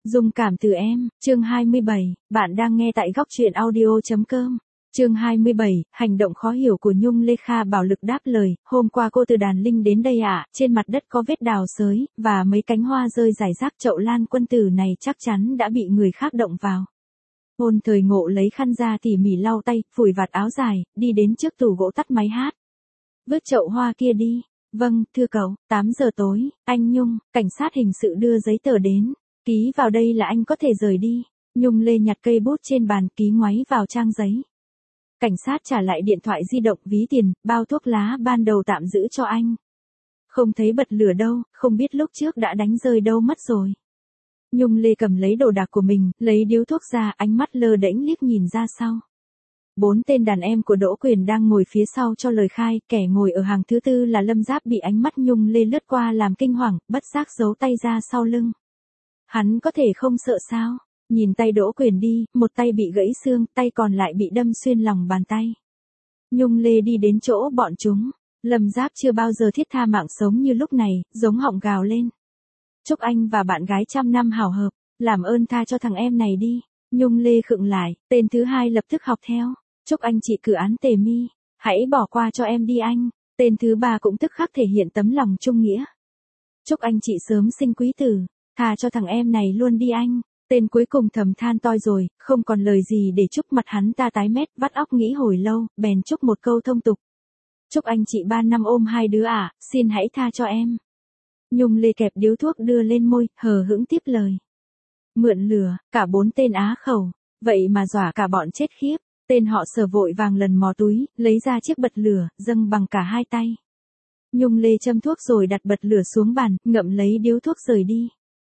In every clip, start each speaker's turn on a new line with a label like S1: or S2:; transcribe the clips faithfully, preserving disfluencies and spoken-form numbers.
S1: Dung cảm từ em, chương hai mươi bảy, bạn đang nghe tại góc truyện audio.com. Chương hai mươi bảy, hành động khó hiểu của Nhung Lê. Kha Bảo Lực đáp lời, hôm qua cô từ Đàn Linh đến đây ạ, à, trên mặt đất có vết đào xới, và mấy cánh hoa rơi rải rác. Chậu lan quân tử này chắc chắn đã bị người khác động vào. Ôn Thời Ngộ lấy khăn ra tỉ mỉ lau tay, phủi vạt áo dài, đi đến trước tủ gỗ tắt máy hát. Vứt chậu hoa kia đi. Vâng, thưa cậu, tám giờ tối, anh Nhung, cảnh sát hình sự đưa giấy tờ đến. Ký vào đây là anh có thể rời đi. Nhung Lê nhặt cây bút trên bàn, ký ngoáy vào trang giấy. Cảnh sát trả lại điện thoại di động, ví tiền, bao thuốc lá ban đầu tạm giữ cho anh. Không thấy bật lửa đâu, không biết lúc trước đã đánh rơi đâu mất rồi. Nhung Lê cầm lấy đồ đạc của mình, lấy điếu thuốc ra, ánh mắt lơ đễnh liếc nhìn ra sau. Bốn tên đàn em của Đỗ Quyền đang ngồi phía sau cho lời khai, kẻ ngồi ở hàng thứ tư là Lâm Giáp, bị ánh mắt Nhung Lê lướt qua làm kinh hoàng, bất giác giấu tay ra sau lưng. Hắn có thể không sợ sao? Nhìn tay Đỗ Quyền đi, một tay bị gãy xương, tay còn lại bị đâm xuyên lòng bàn tay. Nhung Lê đi đến chỗ bọn chúng. Lâm Giáp chưa bao giờ thiết tha mạng sống như lúc này, giống họng gào lên. Chúc anh và bạn gái trăm năm hảo hợp, làm ơn tha cho thằng em này đi. Nhung Lê khựng lại, tên thứ hai lập tức học theo. Chúc anh chị cử án tề mi, hãy bỏ qua cho em đi anh. Tên thứ ba cũng tức khắc thể hiện tấm lòng trung nghĩa. Chúc anh chị sớm sinh quý tử, tha cho thằng em này luôn đi anh. Tên cuối cùng thầm than toi rồi, không còn lời gì để chúc, mặt hắn ta tái mét, vắt óc nghĩ hồi lâu, bèn chúc một câu thông tục. Chúc anh chị ba năm ôm hai đứa à, xin hãy tha cho em. Nhung Lê kẹp điếu thuốc đưa lên môi, hờ hững tiếp lời. Mượn lửa, cả bốn tên á khẩu, vậy mà dọa cả bọn chết khiếp. Tên họ Sở vội vàng lần mò túi, lấy ra chiếc bật lửa, dâng bằng cả hai tay. Nhung Lê châm thuốc rồi đặt bật lửa xuống bàn, ngậm lấy điếu thuốc rời đi.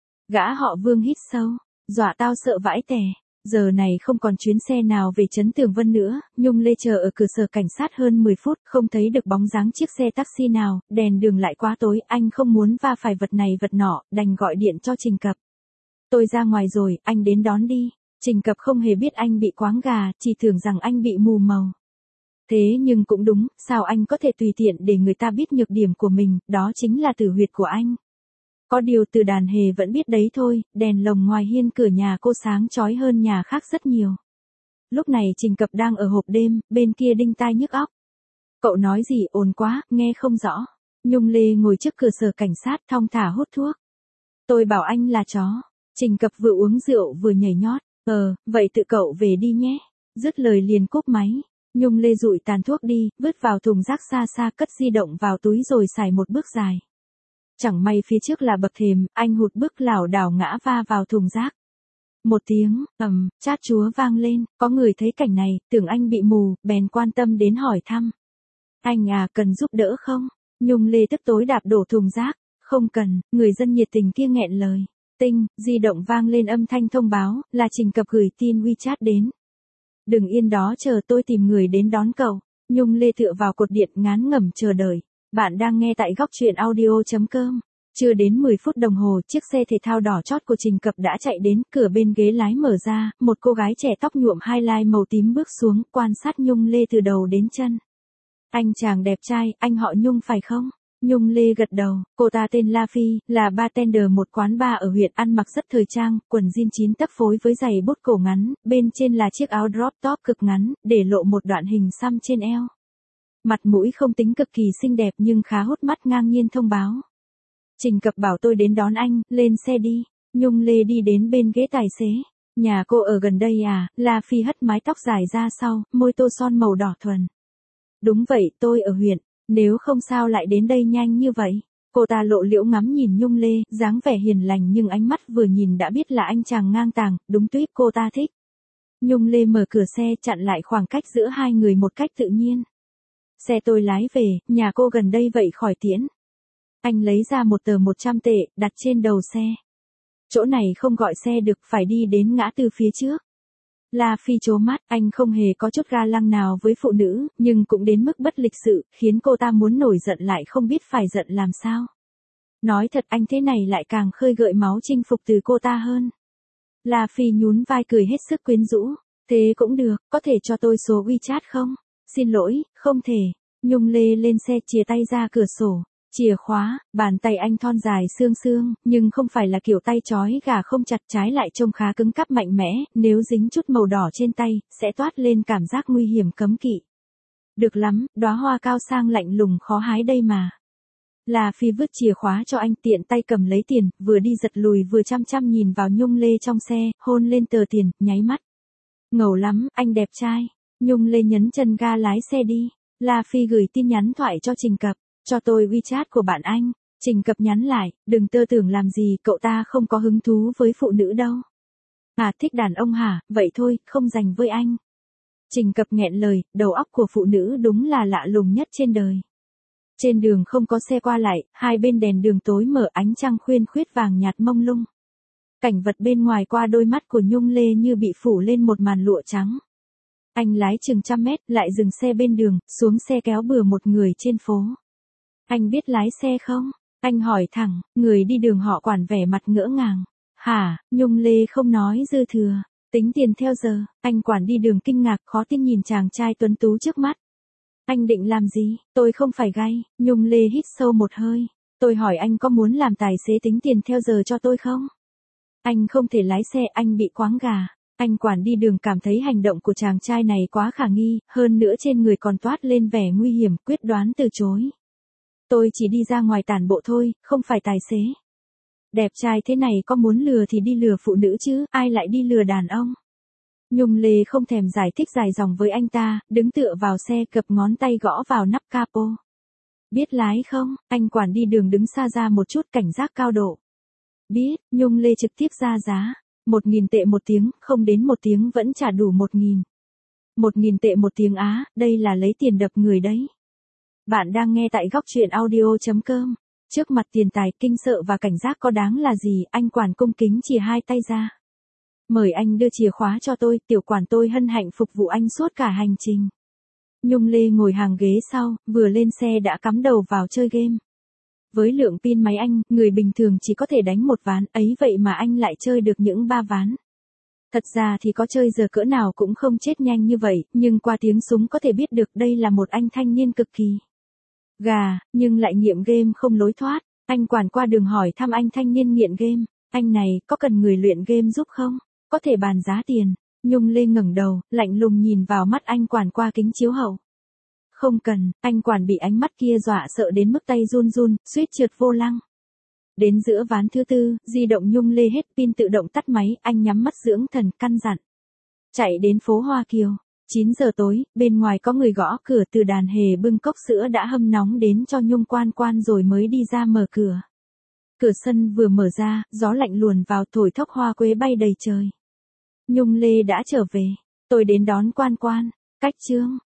S1: Gã họ Vương hít sâu, dọa tao sợ vãi tè. Giờ này không còn chuyến xe nào về trấn Tường Vân nữa. Nhung Lê chờ ở cửa sở cảnh sát hơn mười phút, không thấy được bóng dáng chiếc xe taxi nào, đèn đường lại quá tối, anh không muốn va phải vật này vật nọ, đành gọi điện cho Trình Cập. Tôi ra ngoài rồi, anh đến đón đi. Trình Cập không hề biết anh bị quáng gà, chỉ tưởng rằng anh bị mù màu. Thế nhưng cũng đúng, sao anh có thể tùy tiện để người ta biết nhược điểm của mình, đó chính là tử huyệt của anh. Có điều Từ Đàn Hề vẫn biết đấy thôi, đèn lồng ngoài hiên cửa nhà cô sáng chói hơn nhà khác rất nhiều. Lúc này Trình Cập đang ở hộp đêm, bên kia đinh tai nhức óc. Cậu nói gì ồn quá, nghe không rõ. Nhung Lê ngồi trước cửa sở cảnh sát thong thả hút thuốc. Tôi bảo anh là chó. Trình Cập vừa uống rượu vừa nhảy nhót. Ờ, vậy tự cậu về đi nhé. Dứt lời liền cúp máy. Nhung Lê dụi tàn thuốc đi, vứt vào thùng rác xa xa, cất di động vào túi rồi xài một bước dài. Chẳng may phía trước là bậc thềm, anh hụt bước lảo đảo ngã va vào thùng rác. Một tiếng, ầm, chát chúa vang lên, có người thấy cảnh này, tưởng anh bị mù, bèn quan tâm đến hỏi thăm. Anh à, cần giúp đỡ không? Nhung Lê tức tối đạp đổ thùng rác. Không cần, người dân nhiệt tình kia nghẹn lời. Tinh, di động vang lên âm thanh thông báo, là Trình Cập gửi tin WeChat đến. Đừng yên đó chờ tôi tìm người đến đón cậu. Nhung Lê tựa vào cột điện ngán ngẩm chờ đợi. Bạn đang nghe tại góc truyện audio.com. Chưa đến mười phút đồng hồ, chiếc xe thể thao đỏ chót của Trình Cập đã chạy đến, cửa bên ghế lái mở ra, một cô gái trẻ tóc nhuộm highlight màu tím bước xuống, quan sát Nhung Lê từ đầu đến chân. Anh chàng đẹp trai, anh họ Nhung phải không? Nhung Lê gật đầu, cô ta tên La Phi, là bartender một quán bar ở huyện, ăn mặc rất thời trang, quần jean chín tấc phối với giày bốt cổ ngắn, bên trên là chiếc áo drop top cực ngắn, để lộ một đoạn hình xăm trên eo. Mặt mũi không tính cực kỳ xinh đẹp nhưng khá hút mắt, ngang nhiên thông báo. Trình Cập bảo tôi đến đón anh, lên xe đi. Nhung Lê đi đến bên ghế tài xế. Nhà cô ở gần đây à? La Phi hất mái tóc dài ra sau, môi tô son màu đỏ thuần. Đúng vậy, tôi ở huyện. Nếu không sao lại đến đây nhanh như vậy? Cô ta lộ liễu ngắm nhìn Nhung Lê, dáng vẻ hiền lành nhưng ánh mắt vừa nhìn đã biết là anh chàng ngang tàng, đúng tuýp cô ta thích. Nhung Lê mở cửa xe chặn lại khoảng cách giữa hai người một cách tự nhiên. Xe tôi lái về, nhà cô gần đây vậy khỏi tiễn. Anh lấy ra một tờ một trăm tệ, đặt trên đầu xe. Chỗ này không gọi xe được, phải đi đến ngã tư phía trước. La Phi trố mắt, anh không hề có chút ga lăng nào với phụ nữ, nhưng cũng đến mức bất lịch sự, khiến cô ta muốn nổi giận lại không biết phải giận làm sao. Nói thật anh thế này lại càng khơi gợi máu chinh phục từ cô ta hơn. La Phi nhún vai cười hết sức quyến rũ. Thế cũng được, có thể cho tôi số WeChat không? Xin lỗi, không thể. Nhung Lê lên xe chìa tay ra cửa sổ. Chìa khóa, bàn tay anh thon dài xương xương, nhưng không phải là kiểu tay trói gà không chặt, trái lại trông khá cứng cáp mạnh mẽ, nếu dính chút màu đỏ trên tay, sẽ toát lên cảm giác nguy hiểm cấm kỵ. Được lắm, đóa hoa cao sang lạnh lùng khó hái đây mà. La Phi vứt chìa khóa cho anh, tiện tay cầm lấy tiền, vừa đi giật lùi vừa chăm chăm nhìn vào Nhung Lê trong xe, hôn lên tờ tiền, nháy mắt. Ngầu lắm, anh đẹp trai. Nhung Lê nhấn chân ga lái xe đi. La Phi gửi tin nhắn thoại cho Trình Cập, cho tôi WeChat của bạn anh. Trình Cập nhắn lại, đừng tơ tưởng làm gì, cậu ta không có hứng thú với phụ nữ đâu. À, thích đàn ông hả, vậy thôi, không dành với anh. Trình Cập nghẹn lời, đầu óc của phụ nữ đúng là lạ lùng nhất trên đời. Trên đường không có xe qua lại, hai bên đèn đường tối mở, ánh trăng khuyên khuyết vàng nhạt mông lung. Cảnh vật bên ngoài qua đôi mắt của Nhung Lê như bị phủ lên một màn lụa trắng. Anh lái chừng trăm mét, lại dừng xe bên đường, xuống xe kéo bừa một người trên phố. Anh biết lái xe không? Anh hỏi thẳng, người đi đường họ quản vẻ mặt ngỡ ngàng. Hả, Nhung Lê không nói dư thừa. Tính tiền theo giờ, anh quản đi đường kinh ngạc khó tin nhìn chàng trai tuấn tú trước mắt. Anh định làm gì? Tôi không phải gay. Nhung Lê hít sâu một hơi. Tôi hỏi anh có muốn làm tài xế tính tiền theo giờ cho tôi không? Anh không thể lái xe, anh bị quáng gà. Anh quản đi đường cảm thấy hành động của chàng trai này quá khả nghi, hơn nữa trên người còn toát lên vẻ nguy hiểm, quyết đoán từ chối. Tôi chỉ đi ra ngoài tản bộ thôi, không phải tài xế. Đẹp trai thế này có muốn lừa thì đi lừa phụ nữ chứ, ai lại đi lừa đàn ông. Nhung Lê không thèm giải thích dài dòng với anh ta, đứng tựa vào xe cập ngón tay gõ vào nắp capo. Biết lái không? Anh quản đi đường đứng xa ra một chút, cảnh giác cao độ. Biết, Nhung Lê trực tiếp ra giá. Một nghìn tệ một tiếng, không đến một tiếng vẫn trả đủ một nghìn. Một nghìn tệ một tiếng á, đây là lấy tiền đập người đấy. Bạn đang nghe tại góc truyện audio chấm com. Trước mặt tiền tài, kinh sợ và cảnh giác có đáng là gì, anh quản cung kính chìa hai tay ra. Mời anh đưa chìa khóa cho tôi, tiểu quản tôi hân hạnh phục vụ anh suốt cả hành trình. Nhung Lê ngồi hàng ghế sau, vừa lên xe đã cắm đầu vào chơi game. Với lượng pin máy anh, người bình thường chỉ có thể đánh một ván, ấy vậy mà anh lại chơi được những ba ván. Thật ra thì có chơi giờ cỡ nào cũng không chết nhanh như vậy, nhưng qua tiếng súng có thể biết được đây là một anh thanh niên cực kỳ gà, nhưng lại nghiện game không lối thoát. Anh quản qua đường hỏi thăm anh thanh niên nghiện game, anh này có cần người luyện game giúp không? Có thể bàn giá tiền. Nhung Lê ngẩng đầu, lạnh lùng nhìn vào mắt anh quản qua kính chiếu hậu. Không cần, anh quản bị ánh mắt kia dọa sợ đến mức tay run run, suýt trượt vô lăng. Đến giữa ván thứ tư, di động Nhung Lê hết pin tự động tắt máy, anh nhắm mắt dưỡng thần căn dặn. Chạy đến phố Hoa Kiều. chín giờ tối, bên ngoài có người gõ cửa, Từ Đàn hề bưng cốc sữa đã hâm nóng đến cho Nhung Quan Quan rồi mới đi ra mở cửa. Cửa sân vừa mở ra, gió lạnh luồn vào thổi thốc hoa quế bay đầy trời. Nhung Lê đã trở về. Tôi đến đón Quan Quan. Cách chương.